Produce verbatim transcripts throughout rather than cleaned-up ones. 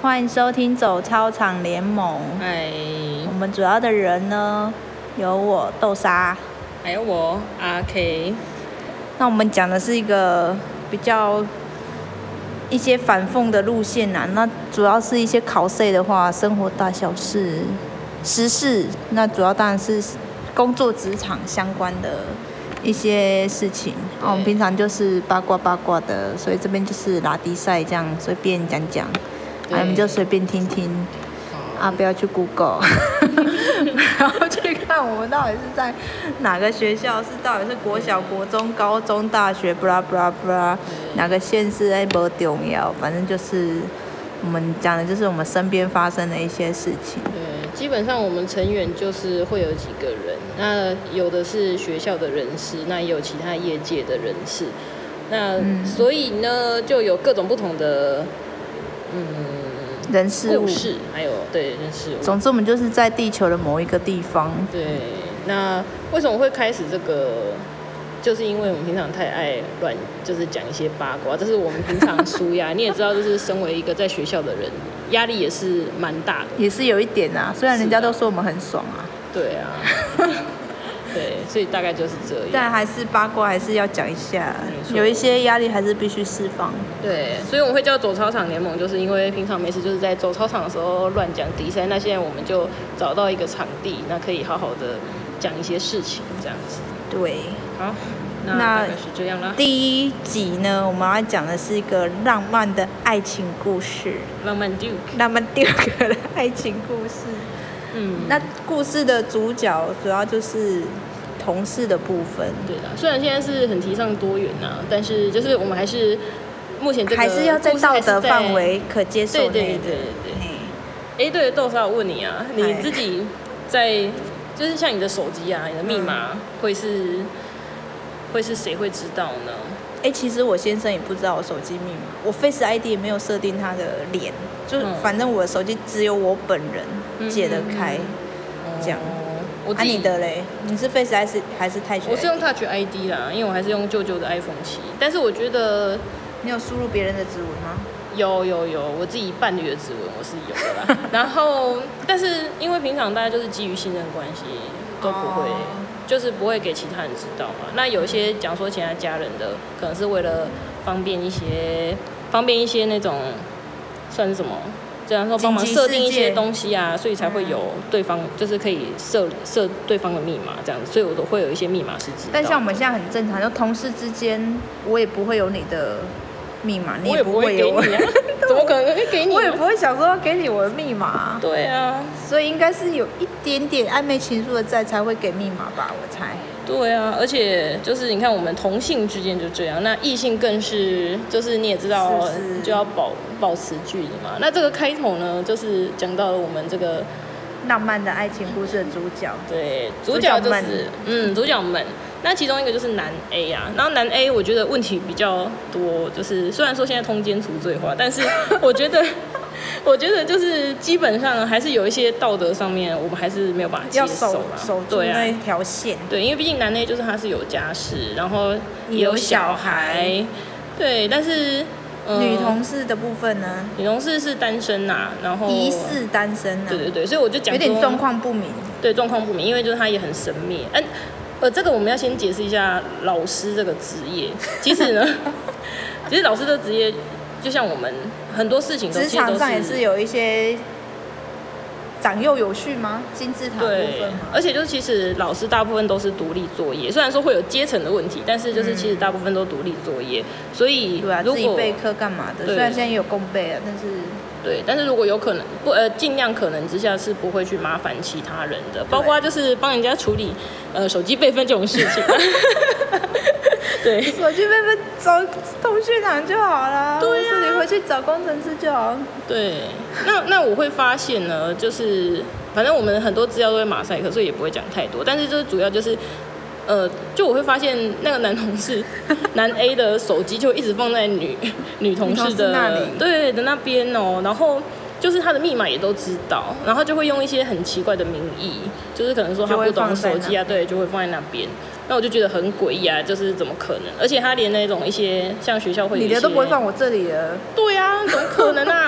欢迎收听走操场联盟。 嗨， 我们主要的人呢，有我豆沙， 还有我阿 K。 那我们讲的是一个比较一些反讽的路线啊，那主要是一些考试的话，生活大小事、时事，那主要当然是工作职场相关的一些事情。啊，我们平常就是八卦八卦的，所以这边就是拉迪赛这样随便讲讲，啊，你们就随便听听。啊，不要去 Google， 然后去看我们到底是在哪个学校，是到底是国小、国中、高中、大学，布拉布拉布拉，哪个县市哎不重要，反正就是我们讲的就是我们身边发生的一些事情。 对，基本上我们成员就是会有几个人，那有的是学校的人士，那也有其他业界的人士，那、嗯、所以呢就有各种不同的嗯。 人事物， 故事还有对人事物。 总之，我们就是在地球的某一个地方。 对，那为什么会开始这个？就是因为我们平常太爱乱，就是讲一些八卦，这是我们平常抒压。你也知道，就是身为一个在学校的人，压力也是蛮大的。 也是有一点啊，虽然人家都说我们很爽啊。 对啊。对，所以大概就是这样。 但还是八卦还是要讲一下，有一些压力还是必须释放。 对，所以我们会叫走操场联盟，就是因为平常没事就是在走操场的时候乱讲比赛，那现在我们就找到一个场地，那可以好好的讲一些事情，这样子。 对， 好，那大概是这样啦。 第一集呢，我们要讲的是一个浪漫的爱情故事， 浪漫 Duke， 浪漫 Duke 的爱情故事。嗯，那故事的主角主要就是同事的部分。 对的，虽然现在是很提倡多元啊，但是就是我们还是目前这个还是要在道德范围可接受内的。 对对对对对。哎，对，豆沙，我问你啊，你自己在就是像你的手机啊，你的密码会是、嗯、会是谁会知道呢？ 哎，其实我先生也不知道我手机密码，我 Face I D 也没有设定他的脸，就反正我的手机只有我本人解得开，嗯、这样。我自己、啊、你的嘞？你是 Face 还是还是 Touch？ 我是用 Touch I D 啦，因为我还是用旧旧的 iPhone 七。但是我觉得你有输入别人的指纹吗？ 有有有，我自己伴侣的指纹我是有的啦。然后，但是因为平常大家就是基于信任关系，都不会。哦，就是不会给其他人知道嘛。那有一些讲说其他家人的，可能是为了方便一些，方便一些那种算是什么？这样说帮忙设定一些东西啊，所以才会有对方，就是可以设设对方的密码这样子，所以我都会有一些密码是知道。 但像我们现在很正常，就同事之间，我也不会有你的密码，你也不会有我。 我也不会给你啊，怎么可能会给你？ 我也不会想说给你我的密码。 对啊， 所以应该是有一点点暧昧情愫的在才会给密码吧，我猜。 对啊，而且就是你看我们同性之间就这样，那异性更是，就是你也知道，是是就要保保持距离嘛。那这个开头呢，就是讲到了我们这个浪漫的爱情故事的主角。 对，主角就是嗯，主角们。那其中一个就是男 A 啊，然后男 A 我觉得问题比较多，就是虽然说现在通奸除罪化，但是我觉得。我觉得就是基本上还是有一些道德上面，我们还是没有办法接受啦。 要守守住那一条线。 对，因为毕竟男 A 就是他是有家室，然后也有小孩，对。但是、 呃、女同事的部分呢？ 女同事是单身呐，然后疑似单身呐。 对对对，所以我就讲有点状况不明。 对，状况不明，因为就是他也很神秘。嗯，呃，这个我们要先解释一下老师这个职业。其实呢，其实老师这个职业。就像我们很多事情都，职场上也是有一些长幼有序吗？金字塔部分吗？ 而且就是其实老师大部分都是独立作业，虽然说会有阶层的问题，但是就是其实大部分都独立作业，所以对啊，自己备课干嘛的？虽然现在也有公备啊，但是对，但是如果有可能不呃尽量可能之下是不会去麻烦其他人的，包括就是帮人家处理呃手机备份这种事情。对， 手机备份找通讯行就好了。 对呀、啊， 你回去找工程师就好。 对，那那我会发现呢，就是反正我们很多资料都会马赛克，所以也不会讲太多。但是就是主要就是，呃，就我会发现那个男同事，男 A 的手机就一直放在女女同事的那里， 对的那边哦，然后。就是他的密码也都知道，然后就会用一些很奇怪的名义，就是可能说他不懂手机啊，对，就会放在那边。那我就觉得很诡异啊，就是怎么可能？而且他连那种一些像学校会有一些， 你的都不会放我这里了。 对啊，怎么可能啊？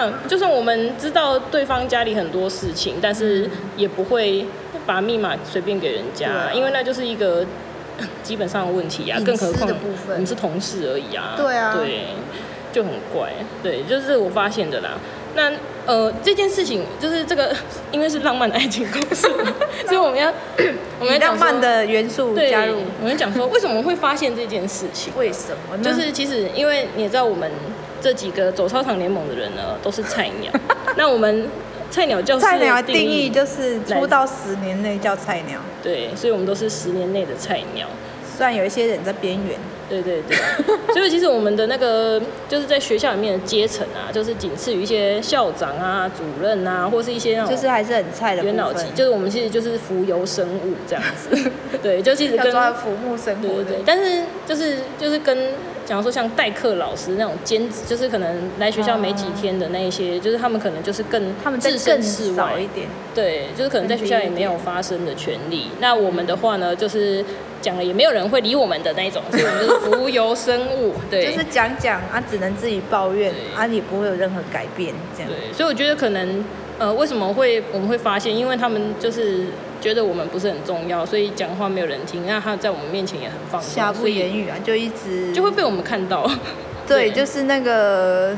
样，就算我们知道对方家里很多事情，但是也不会把密码随便给人家，啊、因为那就是一个基本上的问题啊。更何况我们是同事而已啊。 对啊， 对，就很怪。对，就是我发现的啦。那呃，这件事情就是这个，因为是浪漫的爱情故事，所以我们要我们要浪漫的元素加入。 我们讲说为什么会发现这件事情？ 为什么呢？ 就是其实因为你也知道，我们这几个走操场联盟的人呢，都是菜鸟。那我们菜鸟教师菜鸟定义就是出道十年内叫菜鸟。 对，所以我们都是十年内的菜鸟。 虽然有一些人在边缘。对对对，所以其实我们的那个就是在学校里面的阶层啊，就是仅次于一些校长啊、主任啊，或是一些那种就是还是很菜的元老级， 就是我们其实就是浮游生物这样子。对，就其实跟浮木生活。 对对对，但是就是就是跟假如说像代课老师那种兼职，就是可能来学校没几天的那一些，就是他们可能就是更他们置身事外一点。 对，就是可能在学校也没有发声的权利。那我们的话呢，就是讲了也没有人会理我们的那一种，所以我们就是浮游生物。对， 就是讲讲啊，只能自己抱怨啊，也不会有任何改变这样。 对，所以我觉得可能呃，为什么会我们会发现，因为他们就是觉得我们不是很重要，所以讲话没有人听，那他在我们面前也很放松， 瑕不掩瑜啊，就一直就会被我们看到。 对，就是那个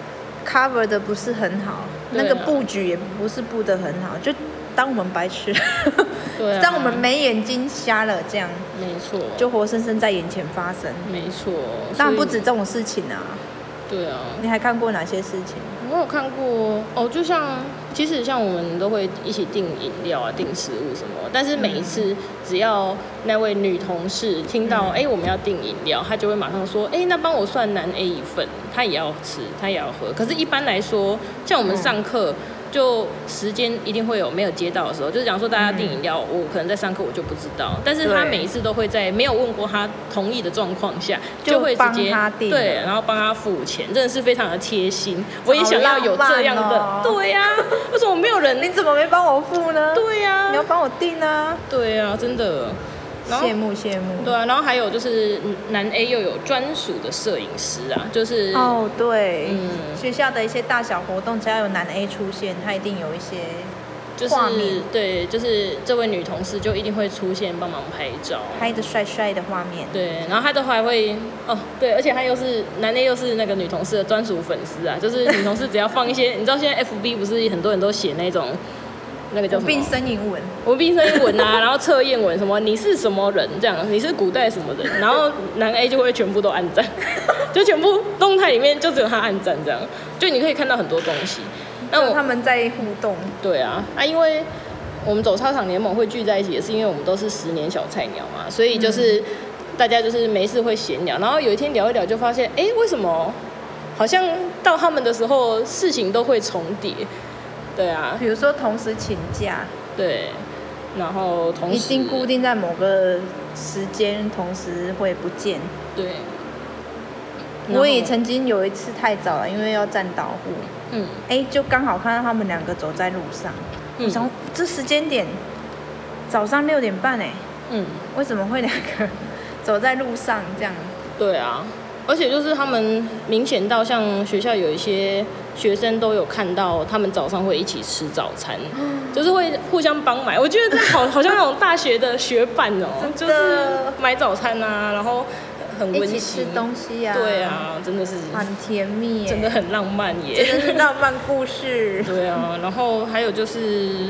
cover 的不是很好，那个布局也不是布的很好，就当我们白痴， 对啊， 当我们没眼睛瞎了这样， 没错， 就活生生在眼前发生， 没错。 当然不止这种事情啊。 对啊， 你还看过哪些事情？ 我有看过哦，就像其实像我们都会一起订饮料啊、订食物什么，但是每一次只要那位女同事听到哎、嗯欸、我们要订饮料，她就会马上说哎、欸、那帮我算男 A 一份，她也要吃，她也要喝。可是一般来说，像我们上课。嗯就时间一定会有没有接到的时候，就是讲说大家订饮料，我可能在上课我就不知道，但是他每一次都会在没有问过他同意的状况下，就会直接对，然后帮他付钱，真的是非常的贴心。我也想要有这样的， 哦、 对呀、啊，为什么没有人？ 你怎么没帮我付呢？ 对呀、啊， 你要帮我订啊。 对呀、啊，真的。 羡慕羡慕。 对啊，然后还有就是男 A 又有专属的摄影师啊，就是哦对， 嗯， 学校的一些大小活动，只要有男 A 出现，他一定有一些画面，就是对，就是这位女同事就一定会出现帮忙拍照， 拍的帅帅的画面。 对，然后他都还会哦，对，而且他又是男 A 又是那个女同事的专属粉丝啊，就是女同事只要放一些，你知道现在 F B 不是很多人都写那种。那个叫什么？ 无病呻吟文， 无病呻吟文啊，然后测验文什么，你是什么人这样？你是古代什么人？然后男 A 就会全部都按赞，就全部动态里面就只有他按赞这样，就你可以看到很多东西。 那我他们在互动。 对啊，啊，因为我们走操场联盟会聚在一起，也是因为我们都是十年小菜鸟嘛，所以就是大家就是没事会闲聊，然后有一天聊一聊就发现，哎，为什么好像到他们的时候事情都会重叠？对啊， 比如说同时请假， 对，然后同时一定固定在某个时间，同时会不见。 对， 我也曾经有一次太早了，因为要站导护，嗯，哎，就刚好看到他们两个走在路上，嗯、我想这时间点早上六点半哎，嗯，为什么会两个走在路上这样？ 对啊。而且就是他们明显到像学校有一些学生都有看到，他们早上会一起吃早餐，就是会互相帮买。我觉得这好好像那种大学的学伴哦、喔，就是买早餐啊，然后很温馨， 一起吃东西啊， 对啊，真的是很甜蜜耶， 真的很浪漫耶， 真的是浪漫故事。 对啊，然后还有就是，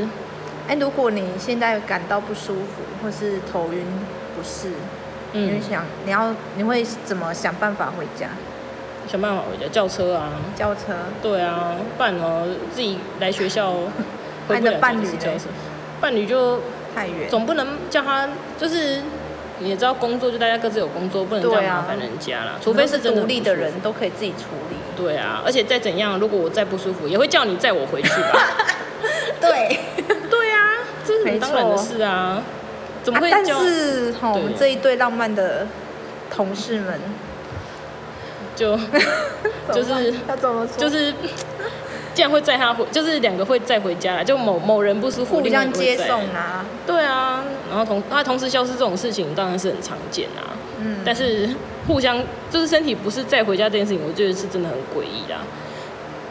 哎，如果你现在感到不舒服或是头晕不适。嗯、你会想，你要你会怎么想办法回家？ 想办法回家，叫车啊。 叫车。对啊，不然呢自己来学校回不了家伴侣叫车，伴侣就太远， 总不能叫他就是你也知道工作就大家各自有工作，不能这样麻烦人家啦。啊、除非是真的独立的人都可以自己处理。 对啊，而且再怎样，如果我再不舒服，也会叫你载我回去吧。 对。 对啊，这是很当然的事啊。怎么会叫？啊、 但是哈，我们这一对浪漫的同事们， 就就是要怎么说？ 就是，既然会载他回，就是两个会载回家啦。就某某人不舒服， 互相接送啊。 对啊，然后同他同时消失这种事情当然是很常见啊。嗯。但是互相就是身体不是载回家这件事情，我觉得是真的很诡异啦。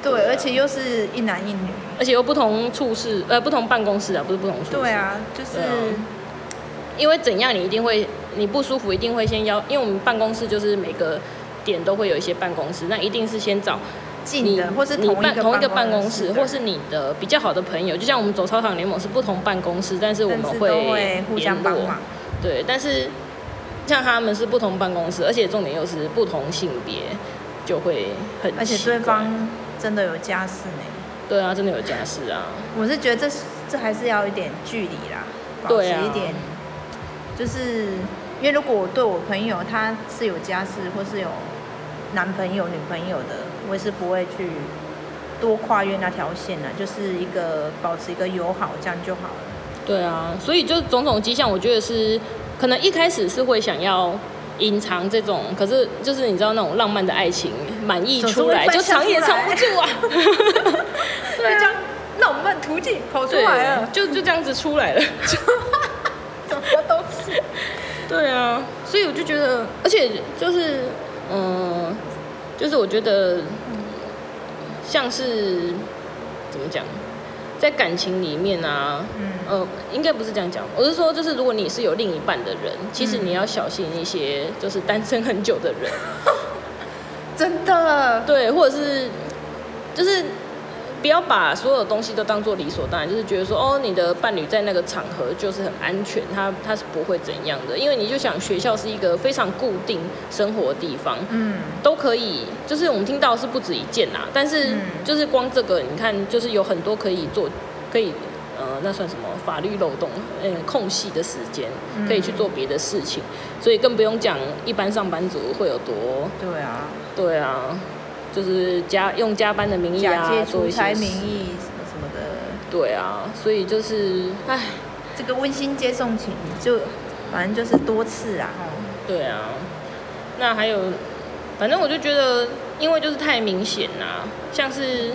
对，而且又是一男一女， 而且又不同处室，呃，不同办公室啊，不是不同处室。 对啊，就是、啊、 因为怎样，你一定会你不舒服，一定会先邀，因为我们办公室就是每个点都会有一些办公室，那一定是先找近的，或是同一个同一个办公室，或是你的比较好的朋友，就像我们走操场联盟是不同办公室，但是我们会互相帮忙。 对，但是像他们是不同办公室，而且重点又是不同性别，就会很奇怪。 而且对方真的有家室呢。 对啊，真的有家室啊。 我是觉得这这还是要一点距离啦，保持一点，啊、就是因为如果我对我朋友他是有家室或是有男朋友、女朋友的，我也是不会去多跨越那条线的，就是一个保持一个友好，这样就好了。 对啊，所以就种种迹象，我觉得是可能一开始是会想要隐藏这种，可是就是你知道那种浪漫的爱情满溢出来，就藏也藏不住啊。 对啊，浪漫途径跑出来了， 就就这样子出来了， 什么都是。 对啊，所以我就觉得，而且就是嗯，就是我觉得像是怎么讲，在感情里面啊，嗯，呃，应该不是这样讲，我是说，就是如果你是有另一半的人，其实你要小心一些，就是单身很久的人， 真的， 对，或者是就是不要把所有东西都当做理所当然，就是觉得说，哦，你的伴侣在那个场合就是很安全，他他是不会怎样的，因为你就想学校是一个非常固定生活的地方，嗯，都可以，就是我们听到是不止一件啦，但是就是光这个，你看，就是有很多可以做，可以呃，那算什么法律漏洞，嗯，空隙的时间可以去做别的事情，所以更不用讲一般上班族会有多， 对啊， 对啊。就是加用加班的名义啊， 做一些出差名义什么什么的。 对啊，所以就是，唉， 这个温馨接送情就反正就是多次啊。 对啊，那还有，反正我就觉得，因为就是太明显啦，像是，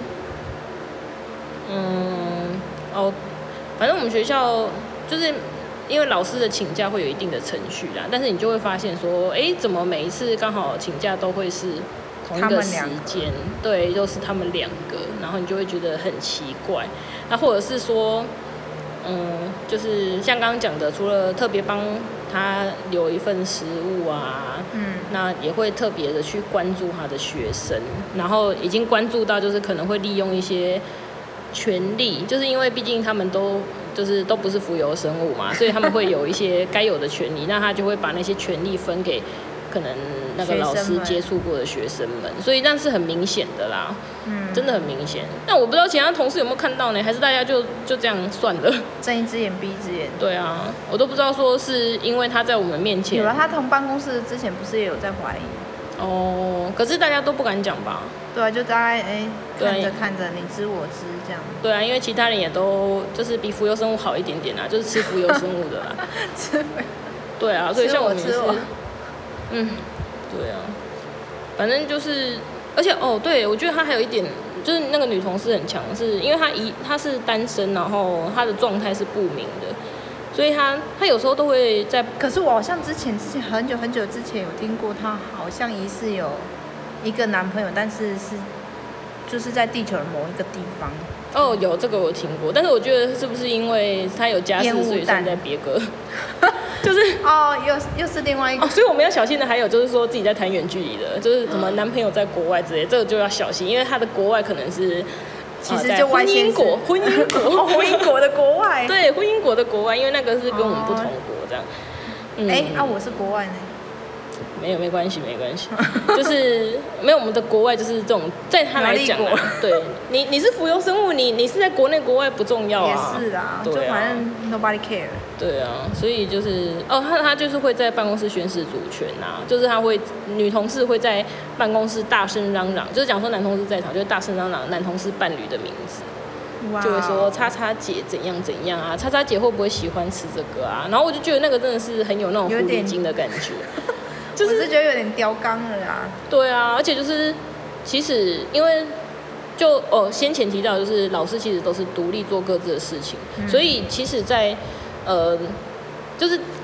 嗯，哦，反正我们学校就是因为老师的请假会有一定的程序啦，但是你就会发现说，哎、欸，怎么每一次刚好请假都会是同一个时间，对，都是他们两个，然后你就会觉得很奇怪。那或者是说，嗯，就是像刚刚讲的，除了特别帮他留一份食物啊，嗯，那也会特别的去关注他的学生，然后已经关注到就是可能会利用一些权利，就是因为毕竟他们都就是都不是浮游生物嘛，所以他们会有一些该有的权利，那他就会把那些权利分给可能那个老师接触过的学生们，所以那是很明显的啦，嗯，真的很明显。但我不知道其他同事有没有看到呢，还是大家就就这样算了， 睁一只眼闭一只眼。对啊，我都不知道说是因为他在我们面前， 有了他同办公室之前不是也有在怀疑？ 哦，可是大家都不敢讲吧？ 对啊，就大概哎、欸、看着看着你知我知这样。 对啊，因为其他人也都就是比浮游生物好一点点啦，就是吃浮游生物的啦。 吃。 对啊，所以像我们也是。嗯，对啊，反正就是，而且哦，对，我觉得她还有一点，就是那个女同事很强，是因为她一她是单身，然后她的状态是不明的，所以她她有时候都会在。 可是我好像之前之前很久很久之前有听过，她好像疑似有一个男朋友，但是是就是在地球的某一个地方。 哦，有这个我听过，但是我觉得是不是因为她有家室，所以现在别个。就是哦，又又是另外一个、 哦，所以我们要小心的还有就是说自己在谈远距离的，就是什么男朋友在国外之类，这个就要小心，因为他的国外可能是其实就婚姻国，婚姻国， 婚姻国的国外， 对，婚姻国的国外，因为那个是跟我们不同国这样。 哎、嗯欸，啊，我是国外呢。 没有，没关系，没关系，就是没有我们的国外就是这种，在他来讲、啊，对你你是浮游生物，你你是在国内国外不重要啊， 也是啊， 对啊， 就反正 nobody care。 对啊，所以就是哦，他他就是会在办公室宣示主权啊，就是他会女同事会在办公室大声嚷嚷，就是讲说男同事在场，就会大声嚷嚷男同事伴侣的名字。就会说叉叉姐怎样怎样啊，叉叉姐会不会喜欢吃这个啊？然后我就觉得那个真的是很有那种狐狸精的感觉。 就是、我是觉得有点刁刚了啦。 对啊，而且就是其实因为就哦先前提到就是老师其实都是独立做各自的事情，嗯、所以其实在呃就是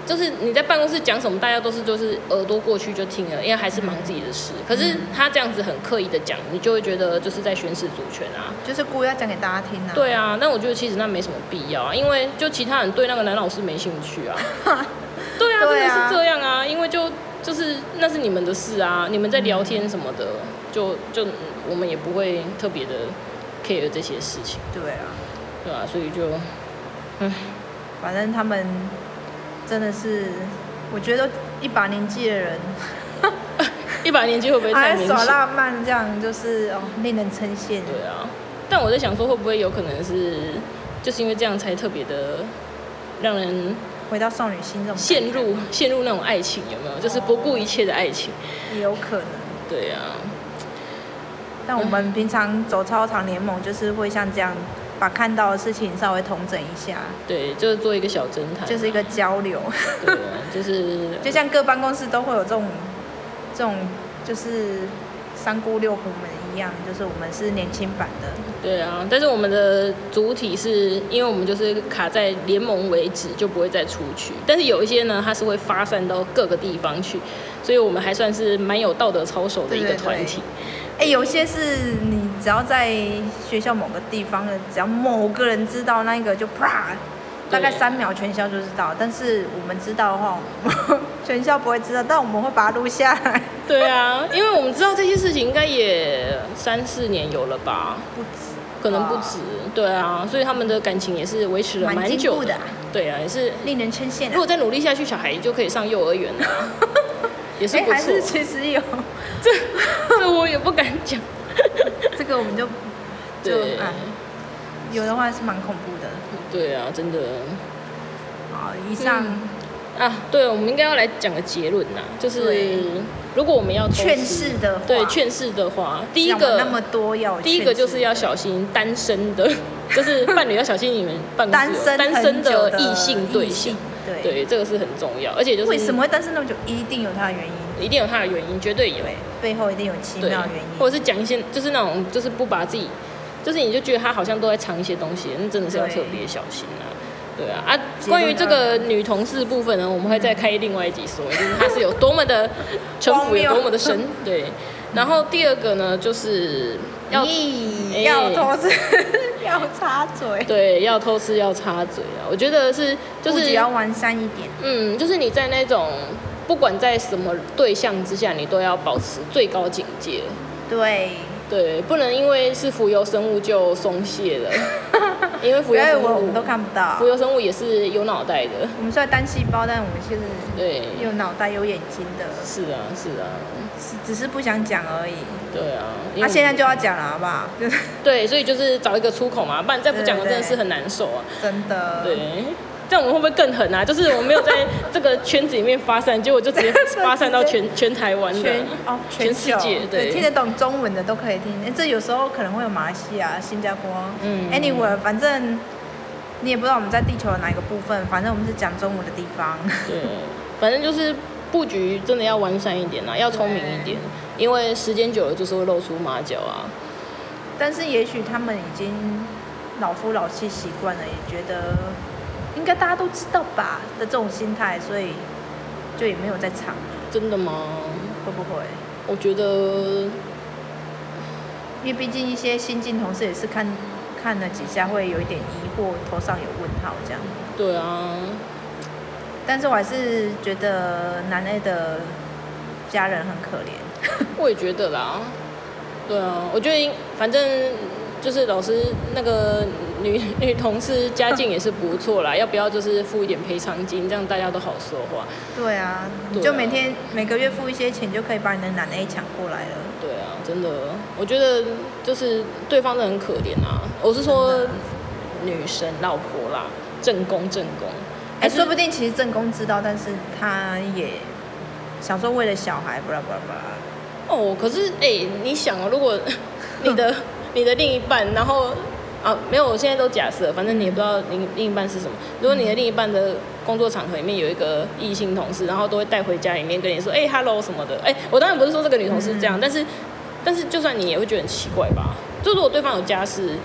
就是你在办公室讲什么，大家都是就是耳朵过去就听了，因为还是忙自己的事。可是他这样子很刻意的讲，你就会觉得就是在宣示主权啊， 就是故意要讲给大家听啊。 对啊，但我觉得其实那没什么必要啊，因为就其他人对那个男老师没兴趣啊。对啊，真的是这样啊，因为就就是那是你们的事啊，你们在聊天什么的，嗯、就就我们也不会特别的 care 这些事情。 对啊， 对啊，所以就，嗯， 反正他们真的是，我觉得一把年纪的人， 一把年纪会不会太明显？ 还耍浪漫这样，就是哦，令人称羡。 对啊，但我在想说，会不会有可能是，就是因为这样才特别的让人回到少女心这种陷入陷入那种爱情，有没有？就是不顾一切的爱情， 也有可能。 对啊。 但我们平常走操场联盟，就是会像这样，把看到的事情稍微统整一下。 对，就是做一个小侦探， 就是一个交流。 对啊，就是就像各办公室都会有这种这种，就是三姑六婆们一样，就是我们是年轻版的。 对啊，但是我们的主体是因为我们就是卡在联盟为止，就不会再出去。但是有一些呢，它是会发散到各个地方去，所以我们还算是蛮有道德操守的一个团体。 哎、欸，有些是你只要在学校某个地方的，只要某个人知道，那一个就啪，大概三秒全校就知道。但是我们知道的话，全校不会知道，但我们会把它录下来。 对啊，因为我们知道这些事情应该也三四年有了吧？ 不止， 可能不止。对啊，所以他们的感情也是维持了蛮久的。对啊，也是令人称羡、啊。 如果再努力下去，小孩就可以上幼儿园了、啊。也是不错、欸。 还是其实有， 这这我也不敢讲。 这个我们就就啊，有的话是蛮恐怖的。 对啊，真的。 好，以上、 嗯、啊，对，我们应该要来讲个结论呐，就是如果我们要劝世的话， 对劝世的话，第一个那么多要， 第一个就是要小心单身的，就是伴侣要小心你们办公室单身的异性对象。 对, 对，这个是很重要，而且就是为什么会单身那么久，一定有它的原因， 一定有它的原因，绝对有， 对，背后一定有奇妙的原因， 或者是讲一些就是那种就是不把自己，就是你就觉得他好像都在藏一些东西，那真的是要特别小心啊。对啊，啊，关于这个女同事部分呢，我们会再开另外一集说，就是她是有多么的城府，有多么的深。对，然后第二个呢，就是要、 欸、要偷吃，要插嘴。 对，要偷吃，要插嘴啊！我觉得是，就是要完善一点。 嗯，就是你在那种不管在什么对象之下，你都要保持最高警戒。 对。 对，不能因为是浮游生物就松懈了，因为浮游生物我们都看不到。 浮游生物也是有脑袋的。 我们虽然单细胞，但我们是对有脑袋、有眼睛的。 是啊，是啊， 只是不想讲而已。 对啊， 那、啊、现在就要讲了，好不好？ 对，所以就是找一个出口嘛，不然再不讲了真的是很难受啊。 真的。 对。这样我们会不会更狠啊？就是我们没有在这个圈子里面发散，结果就直接发散到全全台湾的， 全哦全世界，对， 听得懂中文的都可以听。欸、这有时候可能会有马来西亚、新加坡， 嗯 ，anywhere， 反正你也不知道我们在地球的哪一个部分，反正我们是讲中文的地方。 对，反正就是布局真的要完善一点啦，要聪明一点，因为时间久了就是会露出马脚啊。 但是也许他们已经老夫老妻习惯了，也觉得。应该大家都知道吧的这种心态，所以就也没有在藏。 真的吗？ 会不会？ 我觉得， 因为毕竟一些新进同事也是看看了几下，会有一点疑惑，头上有问号这样。 对啊。 但是我还是觉得男 A 的家人很可怜。 我也觉得啦。对啊，我觉得反正就是老师那个。女女同事家境也是不错啦，要不要就是付一点赔偿金，这样大家都好说话。 对啊，你就每天、啊、每个月付一些钱，就可以把你的男 A 抢过来了。 对啊，真的，我觉得就是对方真的很可怜啊。我是说女神老婆啦，正宫正宫。 哎、欸，说不定其实正宫知道，但是他也想说为了小孩，巴拉巴拉巴拉。 哦，可是哎、欸，你想哦，如果你的你的另一半，然后。啊，没有，我现在都假设，反正你也不知道另另一半是什么。如果你的另一半的工作场合里面有一个异性同事，然后都会带回家里面跟你说，哎、欸、，hello 什么的，哎、欸，我当然不是说这个女同事这样，嗯、但是但是就算你也会觉得很奇怪吧？就如果对方有家室，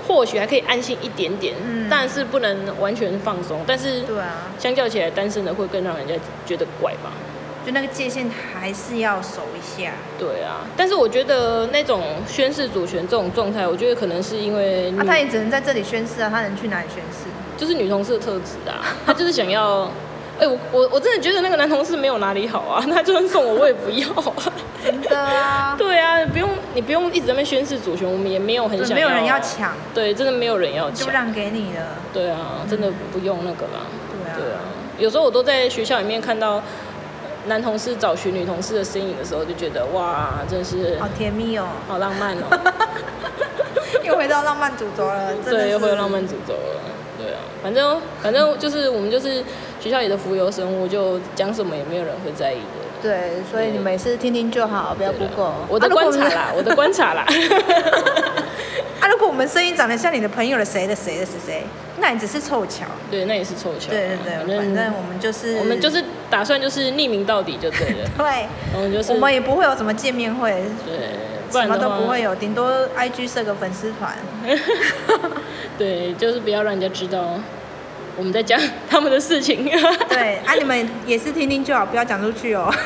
或许还可以安心一点点，嗯，但是不能完全放松。但是， 对啊， 相较起来，单身的会更让人家觉得怪吧？ 就那个界限还是要守一下。 对啊，但是我觉得那种宣示主权这种状态，我觉得可能是因为啊，他也只能在这里宣誓啊，他能去哪里宣誓？ 就是女同事的特质啊，他就是想要，哎、欸，我我我真的觉得那个男同事没有哪里好啊，他就算送我，我也不要啊。 真的啊。 对啊，不用你不用一直在那边宣示主权，我们也没有很想要， 没有人要抢。 对，真的没有人要抢， 就让给你了。 对啊，真的不用那个啦。 对啊。 对啊，有时候我都在学校里面看到男同事找寻女同事的身影的时候，就觉得哇，真是好甜蜜哦， 好浪漫哦。 又回到浪漫主轴了，真的对，又回到浪漫主轴了。对啊，反正反正就是我们就是学校里的浮游生物，就讲什么也没有人会在意的。 对，所以你每次听听就好，不要 Google。 我的观察啦，我的观察啦。 啊，如果我们声音长得像你的朋友的谁的谁的谁谁，那你只是凑巧。 对，那也是凑巧。 对对对，反正我们就是我们就是打算就是匿名到底就对了。 对， 我们就是我们也不会有什么见面会。 对， 什么都不会有，顶多 I G 设个粉丝团。 对，就是不要让人家知道我们在讲他们的事情。 对，啊，你们也是听听就好，不要讲出去哦。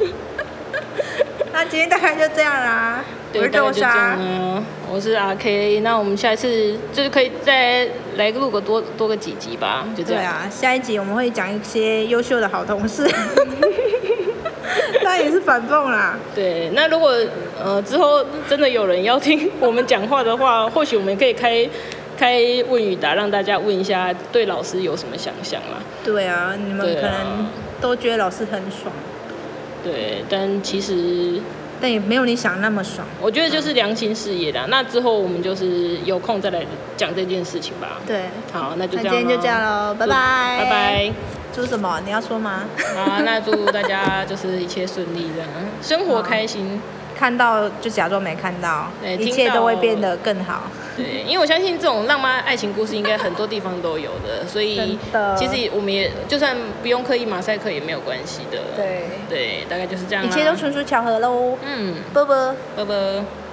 那今天大概就这样啦。 对， 我是豆沙， 我是阿 K。那我们下一次就是可以再来录个多多个几集吧，就这样。 对啊，下一集我们会讲一些优秀的好同事。那也是反讽啦。 对，那如果呃之后真的有人要听我们讲话的话，或许我们可以开开问与答，让大家问一下对老师有什么想象啦。 对啊，你们可能都觉得老师很爽。 对，但其实但也没有你想那么爽。 我觉得就是良心事业啦。嗯、那之后我们就是有空再来讲这件事情吧。 对， 好，那就这样。 那今天就这样喽，拜拜。 拜拜。 祝什么？你要说吗？ 好，那祝大家就是一切顺利，这样生活开心。 看到就假装没看到，一切都会变得更好。 对，因为我相信这种浪漫爱情故事应该很多地方都有的，所以其实我们也就算不用刻意马赛克也没有关系的。 对， 对，大概就是这样。 一切都纯属巧合喽。 嗯， 啵啵， 啵啵。